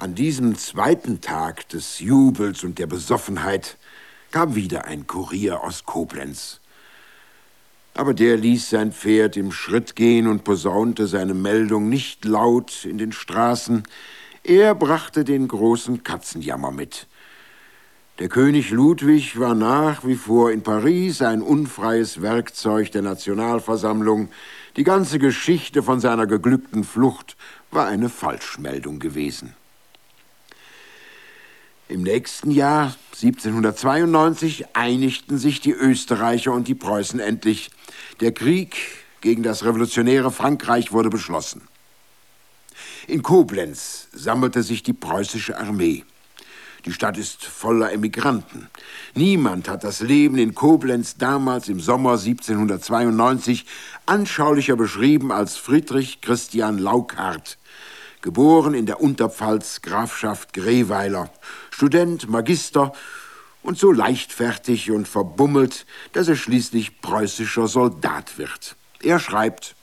An diesem zweiten Tag des Jubels und der Besoffenheit kam wieder ein Kurier aus Koblenz. Aber der ließ sein Pferd im Schritt gehen und posaunte seine Meldung nicht laut in den Straßen. Er brachte den großen Katzenjammer mit. Der König Ludwig war nach wie vor in Paris, ein unfreies Werkzeug der Nationalversammlung. Die ganze Geschichte von seiner geglückten Flucht war eine Falschmeldung gewesen. Im nächsten Jahr, 1792, einigten sich die Österreicher und die Preußen endlich. Der Krieg gegen das revolutionäre Frankreich wurde beschlossen. In Koblenz sammelte sich die preußische Armee. Die Stadt ist voller Emigranten. Niemand hat das Leben in Koblenz damals im Sommer 1792 anschaulicher beschrieben als Friedrich Christian Laukart, geboren in der Unterpfalz, Grafschaft Greweiler, Student, Magister und so leichtfertig und verbummelt, dass er schließlich preußischer Soldat wird. Er schreibt: